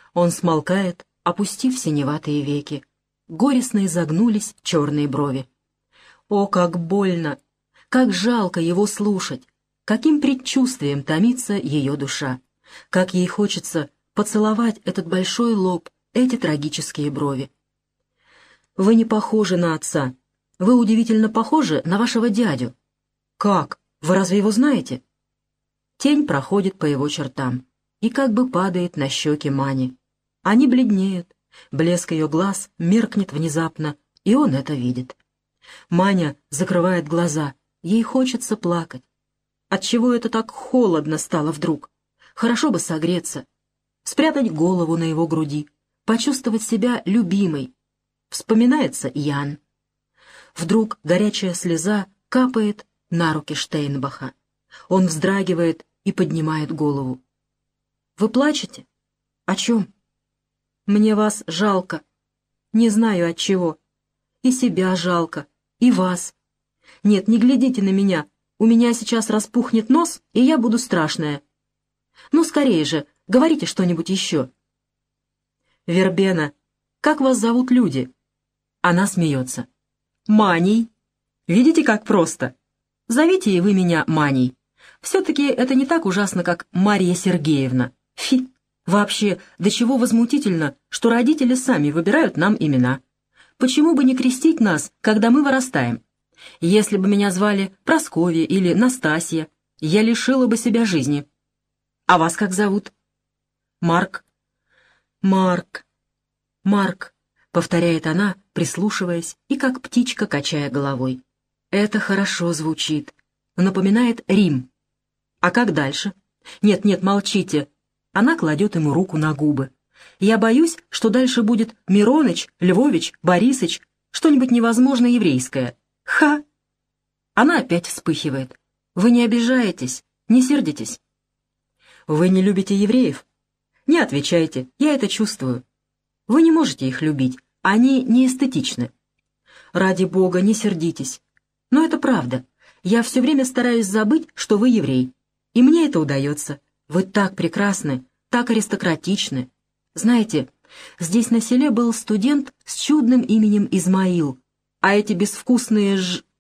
Он смолкает, опустив синеватые веки. Горестно изогнулись черные брови. О, как больно! Как жалко его слушать! Каким предчувствием томится ее душа! Как ей хочется поцеловать этот большой лоб, эти трагические брови! Вы не похожи на отца. Вы удивительно похожи на вашего дядю. Как? Вы разве его знаете? Тень проходит по его чертам и как бы падает на щеки Мани. Они бледнеют, блеск ее глаз меркнет внезапно, и он это видит. Маня закрывает глаза, ей хочется плакать. Отчего это так холодно стало вдруг? Хорошо бы согреться, спрятать голову на его груди, почувствовать себя любимой. Вспоминается Ян. Вдруг горячая слеза капает на руки Штейнбаха. Он вздрагивает и поднимает голову. «Вы плачете? О чем?» «Мне вас жалко. Не знаю от чего. И себя жалко, и вас. Нет, не глядите на меня. У меня сейчас распухнет нос, и я буду страшная. Ну, скорее же, говорите что-нибудь еще». «Вербена, как вас зовут люди?» Она смеется. «Маней. Видите, как просто? Зовите и вы меня Маней. Все-таки это не так ужасно, как Марья Сергеевна. Фи! Вообще, до чего возмутительно, что родители сами выбирают нам имена. Почему бы не крестить нас, когда мы вырастаем? Если бы меня звали Прасковья или Настасья, я лишила бы себя жизни. А вас как зовут?» «Марк». «Марк. Марк», — повторяет она, прислушиваясь и как птичка качая головой. «Это хорошо звучит. Напоминает Рим. А как дальше?» «Нет, молчите». Она кладет ему руку на губы. «Я боюсь, что дальше будет Мироныч, Львович, Борисыч, что-нибудь невозможно еврейское. Ха!» Она опять вспыхивает. «Вы не обижаетесь, не сердитесь?» «Вы не любите евреев?» «Не отвечайте, я это чувствую. Вы не можете их любить, они не эстетичны. Ради Бога, не сердитесь. Но это правда. Я все время стараюсь забыть, что вы еврей. И мне это удается. Вы так прекрасны, так аристократичны. Знаете, здесь на селе был студент с чудным именем Измаил, а эти безвкусные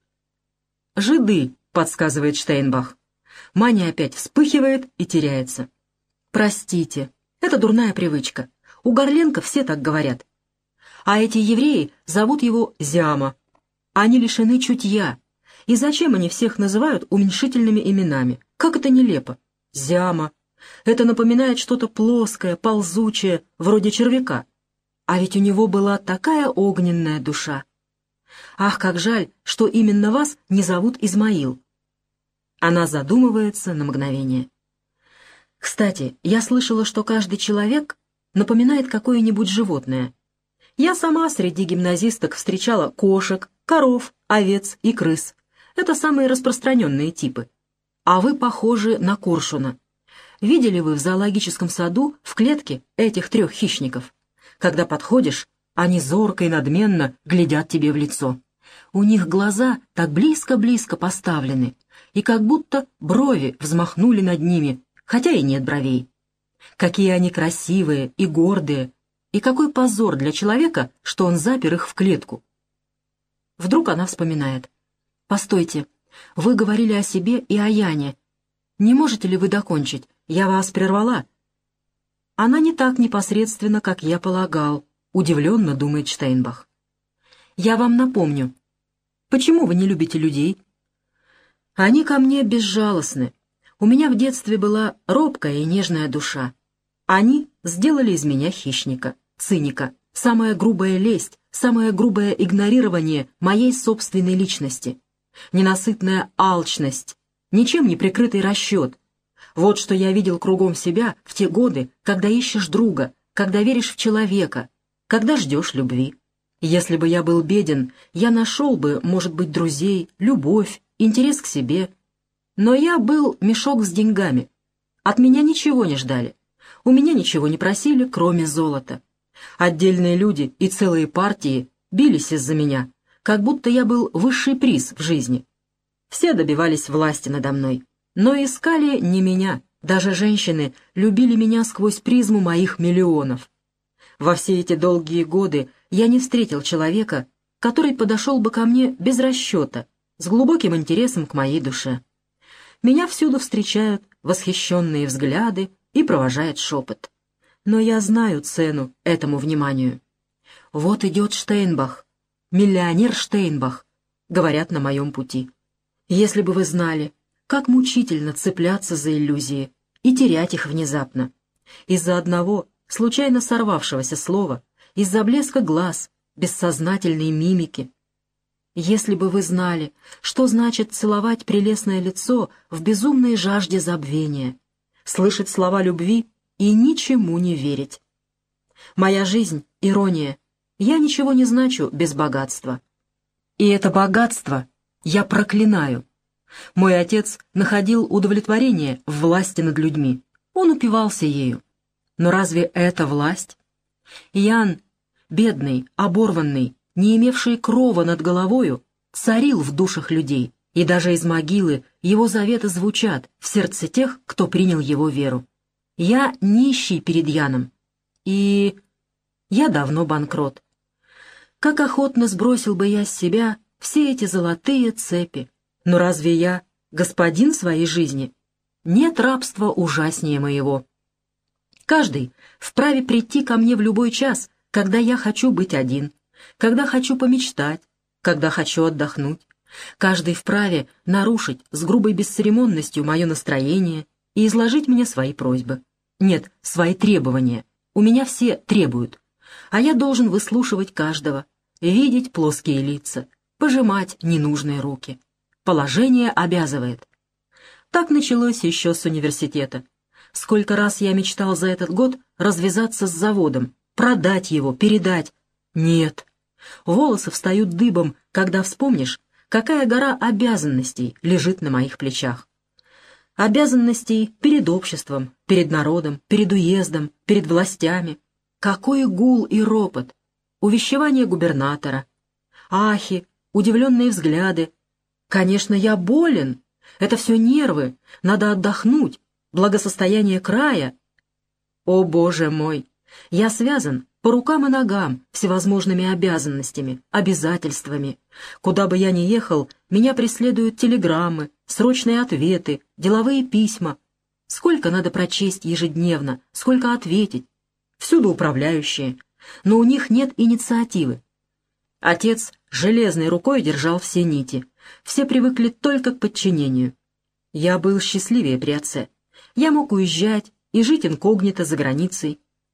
«Жиды», — подсказывает Штейнбах. Маня опять вспыхивает и теряется. «Простите, это дурная привычка. У Горленко все так говорят. А эти евреи зовут его Зяма. Они лишены чутья. И зачем они всех называют уменьшительными именами? Как это нелепо. Зяма. Это напоминает что-то плоское, ползучее, вроде червяка. А ведь у него была такая огненная душа. Ах, как жаль, что именно вас не зовут Измаил». Она задумывается на мгновение. «Кстати, я слышала, что каждый человек напоминает какое-нибудь животное. Я сама среди гимназисток встречала кошек, коров, овец и крыс. Это самые распространенные типы. А вы похожи на коршуна. Видели вы в зоологическом саду в клетке этих 3 хищников? Когда подходишь, они зорко и надменно глядят тебе в лицо. У них глаза так близко-близко поставлены, и как будто брови взмахнули над ними, хотя и нет бровей. Какие они красивые и гордые, и какой позор для человека, что он запер их в клетку. Вдруг она вспоминает. «Постойте, вы говорили о себе и о Яне. Не можете ли вы докончить? Я вас прервала». «Она не так непосредственно, как я полагал», — удивленно думает Штейнбах. «Я вам напомню. Почему вы не любите людей?» «Они ко мне безжалостны. У меня в детстве была робкая и нежная душа. Они сделали из меня хищника, циника, самая грубая лесть, самое грубое игнорирование моей собственной личности, ненасытная алчность, ничем не прикрытый расчет. Вот что я видел кругом себя в те годы, когда ищешь друга, когда веришь в человека, когда ждешь любви. Если бы я был беден, я нашел бы, может быть, друзей, любовь, интерес к себе. Но я был мешок с деньгами. От меня ничего не ждали. У меня ничего не просили, кроме золота. Отдельные люди и целые партии бились из-за меня, как будто я был высший приз в жизни. Все добивались власти надо мной, но искали не меня. Даже женщины любили меня сквозь призму моих миллионов. Во все эти долгие годы я не встретил человека, который подошел бы ко мне без расчета, с глубоким интересом к моей душе. Меня всюду встречают восхищенные взгляды и провожает шепот. Но я знаю цену этому вниманию. «Вот идет Штейнбах, миллионер Штейнбах», говорят на моем пути. Если бы вы знали, как мучительно цепляться за иллюзии и терять их внезапно. Из-за одного, случайно сорвавшегося слова, из-за блеска глаз, бессознательной мимики. Если бы вы знали, что значит целовать прелестное лицо в безумной жажде забвения, слышать слова любви и ничему не верить. Моя жизнь — ирония. Я ничего не значу без богатства. И это богатство я проклинаю. Мой отец находил удовлетворение в власти над людьми. Он упивался ею. Но разве это власть? Ян, бедный, оборванный, не имевший крова над головою, царил в душах людей, и даже из могилы его заветы звучат в сердце тех, кто принял его веру. Я нищий перед Яном, и я давно банкрот. Как охотно сбросил бы я с себя все эти золотые цепи, но разве я господин своей жизни? Нет рабства ужаснее моего. Каждый вправе прийти ко мне в любой час, когда я хочу быть один, когда хочу помечтать, когда хочу отдохнуть. Каждый вправе нарушить с грубой бесцеремонностью мое настроение и изложить мне свои просьбы. Нет, свои требования. У меня все требуют. А я должен выслушивать каждого, видеть плоские лица, пожимать ненужные руки. Положение обязывает. Так началось еще с университета. Сколько раз я мечтал за этот год развязаться с заводом, продать его, передать. Нет. Волосы встают дыбом, когда вспомнишь, какая гора обязанностей лежит на моих плечах. Обязанностей перед обществом, перед народом, перед уездом, перед властями. Какой гул и ропот! Увещевание губернатора. Ахи, удивленные взгляды. Конечно, я болен. Это все нервы. Надо отдохнуть. Благосостояние края. О, Боже мой! Я связан по рукам и ногам всевозможными обязанностями, обязательствами. Куда бы я ни ехал, меня преследуют телеграммы, срочные ответы, деловые письма. Сколько надо прочесть ежедневно, сколько ответить. Всюду управляющие, но у них нет инициативы. Отец железной рукой держал все нити. Все привыкли только к подчинению. Я был счастливее при отце. Я мог уезжать и жить инкогнито за границей.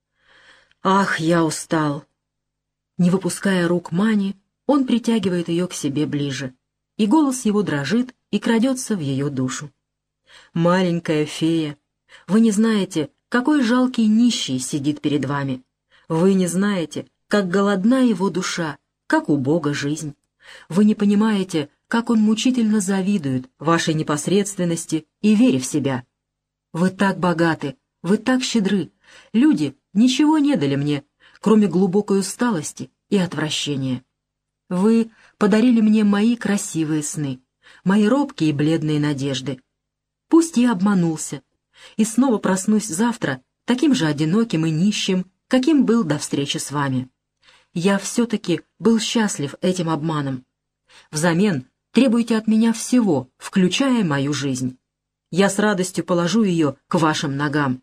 Ах, я устал. Не выпуская рук Мани, он притягивает ее к себе ближе, и голос его дрожит и крадется в ее душу. Маленькая фея, вы не знаете, какой жалкий нищий сидит перед вами. Вы не знаете, как голодна его душа, как убога жизнь. Вы не понимаете, как он мучительно завидует вашей непосредственности и вере в себя. Вы так богаты, вы так щедры. Люди ничего не дали мне, кроме глубокой усталости и отвращения. Вы подарили мне мои красивые сны, мои робкие и бледные надежды. Пусть я обманулся, и снова проснусь завтра таким же одиноким и нищим, каким был до встречи с вами. Я все-таки был счастлив этим обманом. Взамен требуйте от меня всего, включая мою жизнь. Я с радостью положу ее к вашим ногам.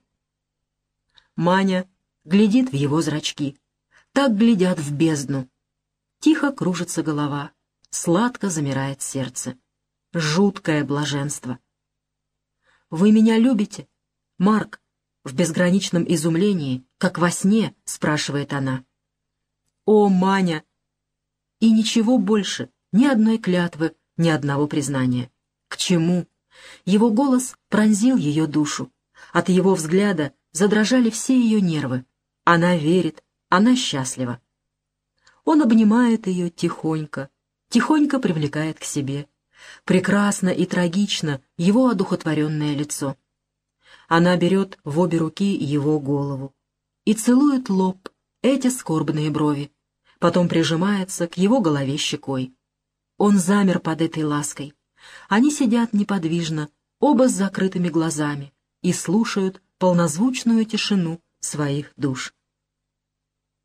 Маня глядит в его зрачки. Так глядят в бездну. Тихо кружится голова, сладко замирает сердце. Жуткое блаженство. «Вы меня любите, Марк?» В безграничном изумлении, как во сне, спрашивает она. «О, Маня!» И ничего больше, ни одной клятвы, ни одного признания. К чему? Его голос пронзил ее душу. От его взгляда задрожали все ее нервы. Она верит, она счастлива. Он обнимает ее тихонько, тихонько привлекает к себе. Прекрасно и трагично его одухотворенное лицо. Она берет в обе руки его голову и целует лоб, эти скорбные брови, потом прижимается к его голове щекой. Он замер под этой лаской. Они сидят неподвижно, оба с закрытыми глазами, и слушают полнозвучную тишину своих душ.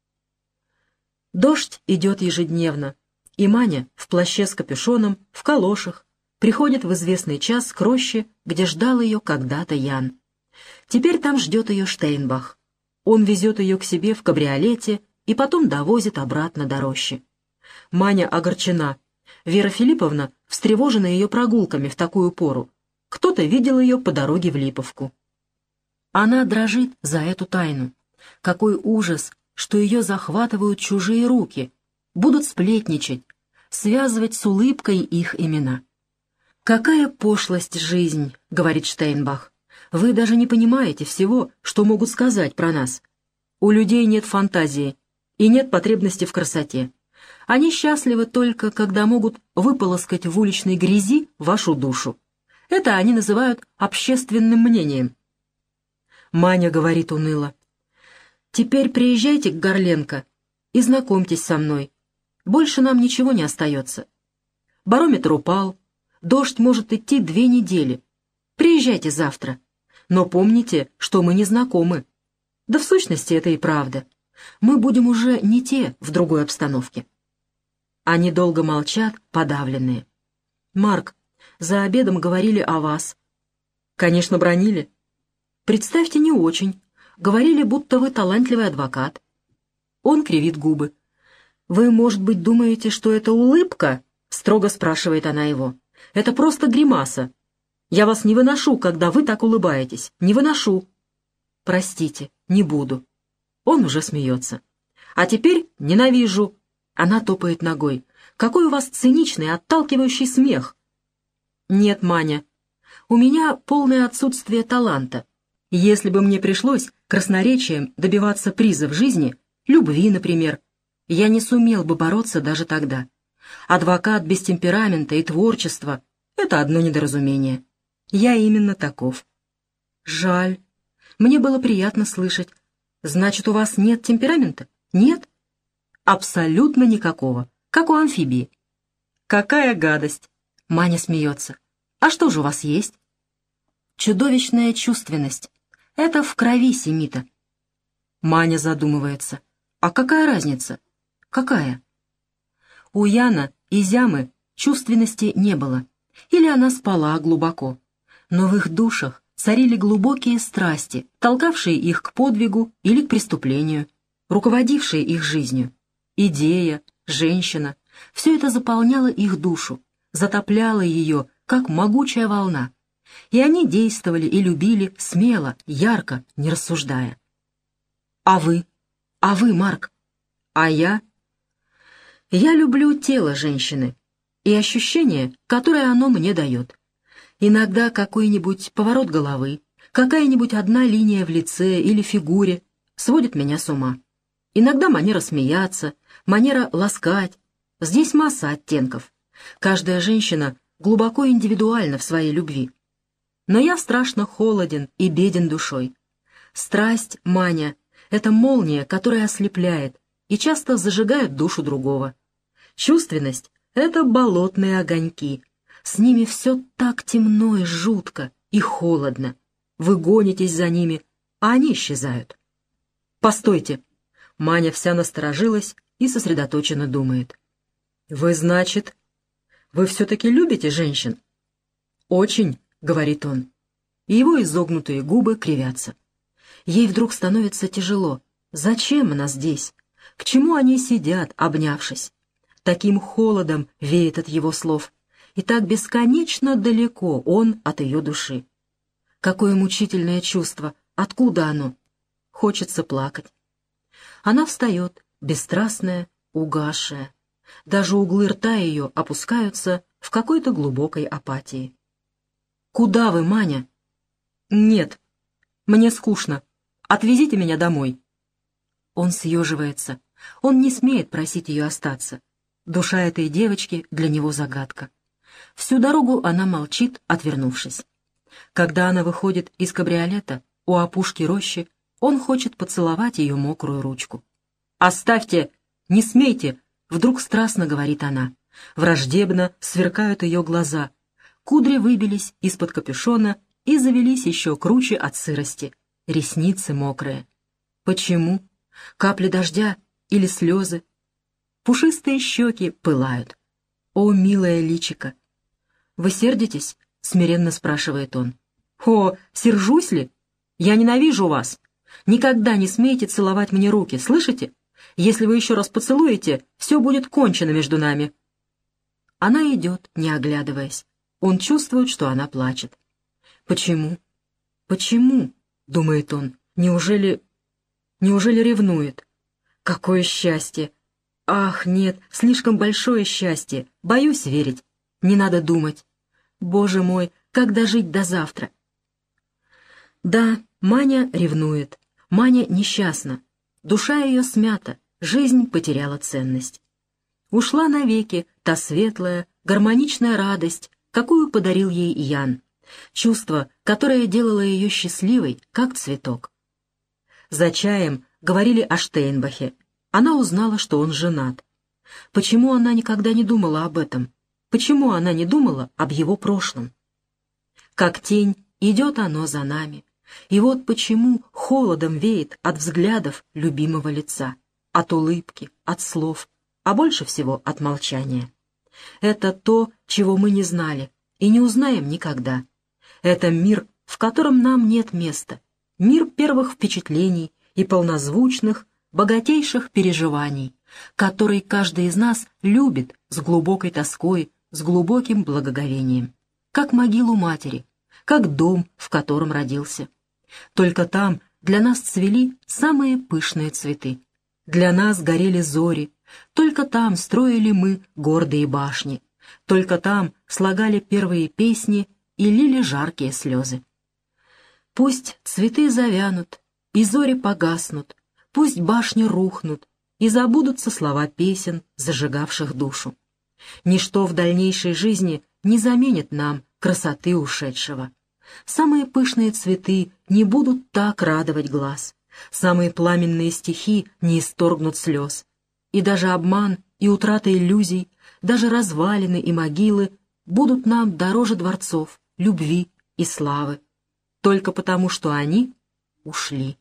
Дождь идет ежедневно, и Маня в плаще с капюшоном, в калошах, приходит в известный час к роще, где ждал ее когда-то Ян. Теперь там ждет ее Штейнбах. Он везет ее к себе в кабриолете и потом довозит обратно до рощи. Маня огорчена. Вера Филипповна встревожена ее прогулками в такую пору. Кто-то видел ее по дороге в Липовку. Она дрожит за эту тайну. Какой ужас, что ее захватывают чужие руки, будут сплетничать, связывать с улыбкой их имена. «Какая пошлость жизнь», — говорит Штейнбах. «Вы даже не понимаете всего, что могут сказать про нас. У людей нет фантазии и нет потребности в красоте. Они счастливы только, когда могут выполоскать в уличной грязи вашу душу. Это они называют общественным мнением». Маня говорит уныло: «Теперь приезжайте к Горленко и знакомьтесь со мной. Больше нам ничего не остается. Барометр упал, дождь может идти 2 недели. Приезжайте завтра. Но помните, что мы не знакомы. Да в сущности это и правда. Мы будем уже не те в другой обстановке». Они долго молчат, подавленные. «Марк, за обедом говорили о вас». «Конечно, бранили». «Представьте, не очень. Говорили, будто вы талантливый адвокат». Он кривит губы. «Вы, может быть, думаете, что это улыбка?» — строго спрашивает она его. «Это просто гримаса. Я вас не выношу, когда вы так улыбаетесь. Не выношу». «Простите, не буду». Он уже смеется. «А теперь ненавижу». Она топает ногой. «Какой у вас циничный, отталкивающий смех!» «Нет, Маня, у меня полное отсутствие таланта. Если бы мне пришлось красноречием добиваться приза в жизни, любви, например, я не сумел бы бороться даже тогда. Адвокат без темперамента и творчества — это одно недоразумение. Я именно таков». «Жаль. Мне было приятно слышать. Значит, у вас нет темперамента? Нет?» «Абсолютно никакого, как у амфибии». «Какая гадость!» — Маня смеется. «А что же у вас есть?» «Чудовищная чувственность. Это в крови семита». Маня задумывается. «А какая разница?» «Какая?» У Яна и Зямы чувственности не было. Или она спала глубоко. Но в их душах царили глубокие страсти, толкавшие их к подвигу или к преступлению, руководившие их жизнью. Идея, женщина — все это заполняло их душу, затопляло ее, как могучая волна. И они действовали и любили смело, ярко, не рассуждая. «А вы? А вы, Марк?» «А я?» «Я люблю тело женщины и ощущение, которое оно мне дает. Иногда какой-нибудь поворот головы, какая-нибудь одна линия в лице или фигуре сводит меня с ума. Иногда манера смеяться, манера ласкать. Здесь масса оттенков. Каждая женщина глубоко индивидуальна в своей любви. Но я страшно холоден и беден душой. Страсть, Маня — это молния, которая ослепляет и часто зажигает душу другого. Чувственность — это болотные огоньки. С ними все так темно и жутко, и холодно. Вы гонитесь за ними, а они исчезают». «Постойте». Маня вся насторожилась и сосредоточенно думает. «Вы, значит, вы все-таки любите женщин?» «Очень», — говорит он, и его изогнутые губы кривятся. Ей вдруг становится тяжело. Зачем она здесь? К чему они сидят, обнявшись? Таким холодом веет от его слов, и так бесконечно далеко он от ее души. Какое мучительное чувство! Откуда оно? Хочется плакать. Она встает, бесстрастная, угасшая. Даже углы рта ее опускаются в какой-то глубокой апатии. «Куда вы, Маня?» «Нет, мне скучно. Отвезите меня домой». Он съеживается. Он не смеет просить ее остаться. Душа этой девочки для него загадка. Всю дорогу она молчит, отвернувшись. Когда она выходит из кабриолета у опушки рощи, он хочет поцеловать ее мокрую ручку. «Оставьте! Не смейте!» — вдруг страстно говорит она. Враждебно сверкают ее глаза. Кудри выбились из-под капюшона и завелись еще круче от сырости. Ресницы мокрые. Почему? Капли дождя или слезы? пушистые щеки пылают. О, милая личико! «Вы сердитесь?» — смиренно спрашивает он. «О, сержусь ли? Я ненавижу вас. Никогда не смейте целовать мне руки, слышите? Если вы еще раз поцелуете, все будет кончено между нами». Она идет, не оглядываясь. Он чувствует, что она плачет. «Почему? Почему?» — думает он. «Неужели ревнует? Какое счастье! Ах, нет, слишком большое счастье. Боюсь верить. Не надо думать. Боже мой, как дожить до завтра?» Да, Маня ревнует. Маня несчастна. Душа ее смята, жизнь потеряла ценность. Ушла навеки та светлая, гармоничная радость, какую подарил ей Ян. Чувство, которое делало ее счастливой, как цветок. За чаем говорили о Штейнбахе. Она узнала, что он женат. Почему она никогда не думала об этом? Почему она не думала об его прошлом? Как тень идет оно за нами. И вот почему холодом веет от взглядов любимого лица, от улыбки, от слов, а больше всего от молчания. Это то, чего мы не знали и не узнаем никогда. Это мир, в котором нам нет места, мир первых впечатлений и полнозвучных, богатейших переживаний, который каждый из нас любит с глубокой тоской, с глубоким благоговением, как могилу матери, как дом, в котором родился. Только там для нас цвели самые пышные цветы. Для нас горели зори, только там строили мы гордые башни, только там слагали первые песни и лили жаркие слезы. Пусть цветы завянут, и зори погаснут, пусть башни рухнут, и забудутся слова песен, зажигавших душу. Ничто в дальнейшей жизни не заменит нам красоты ушедшего. Самые пышные цветы не будут так радовать глаз, самые пламенные стихи не исторгнут слез, и даже обман и утрата иллюзий, даже развалины и могилы будут нам дороже дворцов, любви и славы, только потому, что они ушли.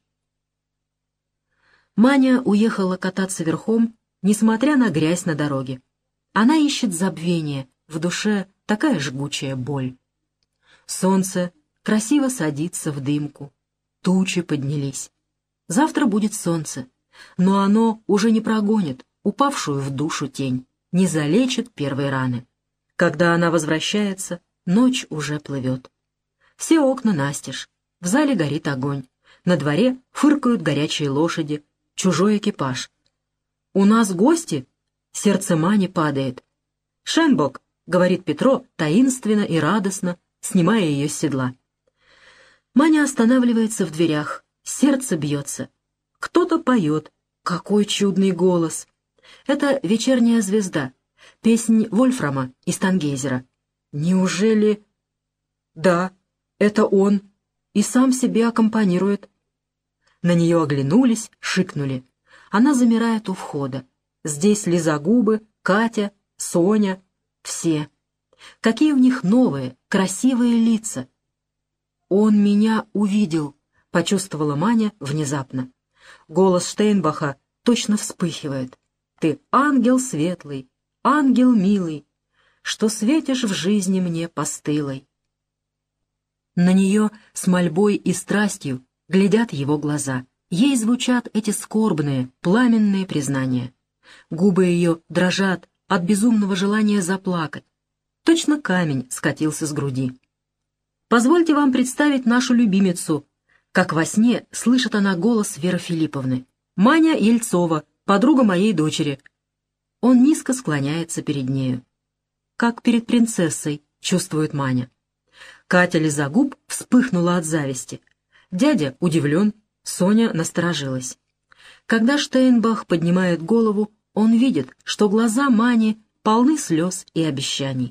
Маня уехала кататься верхом, несмотря на грязь на дороге. Она ищет забвение, в душе такая жгучая боль. Солнце красиво садится в дымку, тучи поднялись. Завтра будет солнце, но оно уже не прогонит упавшую в душу тень, не залечит первые раны. Когда она возвращается, ночь уже плывет. Все окна настежь, в зале горит огонь, на дворе фыркают горячие лошади, чужой экипаж. «У нас гости?» Сердце Мани падает. «Шенбок», — говорит Петро таинственно и радостно, снимая ее с седла. Маня останавливается в дверях, сердце бьется. Кто-то поет. Какой чудный голос! Это «Вечерняя звезда», песнь Вольфрама из Тангейзера. Неужели... Да, это он, и сам себе аккомпанирует. На нее оглянулись, шикнули. Она замирает у входа. Здесь Лизагубы, Катя, Соня, все. Какие у них новые, красивые лица. «Он меня увидел», — почувствовала Маня внезапно. Голос Штейнбаха точно вспыхивает. «Ты ангел светлый, ангел милый, что светишь в жизни мне постылой». На нее с мольбой и страстью глядят его глаза. Ей звучат эти скорбные, пламенные признания. Губы ее дрожат от безумного желания заплакать. Точно камень скатился с груди. «Позвольте вам представить нашу любимицу», как во сне слышит она голос Веры Филипповны. «Маня Ельцова, подруга моей дочери». Он низко склоняется перед нею. Как перед принцессой, чувствует Маня. Катя Лизагуб вспыхнула от зависти. Дядя удивлен, Соня насторожилась. Когда Штейнбах поднимает голову, он видит, что глаза Мани полны слез и обещаний.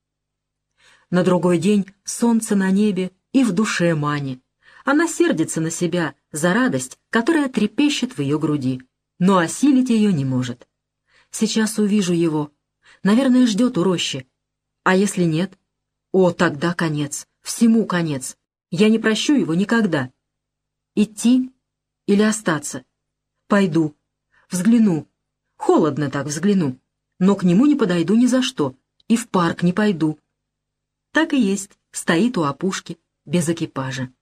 На другой день солнце на небе и в душе Мани. Она сердится на себя за радость, которая трепещет в ее груди, но осилить ее не может. Сейчас увижу его. Наверное, ждет у рощи. А если нет? О, тогда конец, всему конец. Я не прощу его никогда. Идти или остаться? Пойду, взгляну. Холодно так взгляну, но к нему не подойду ни за что, и в парк не пойду. Так и есть, стоит у опушки, без экипажа.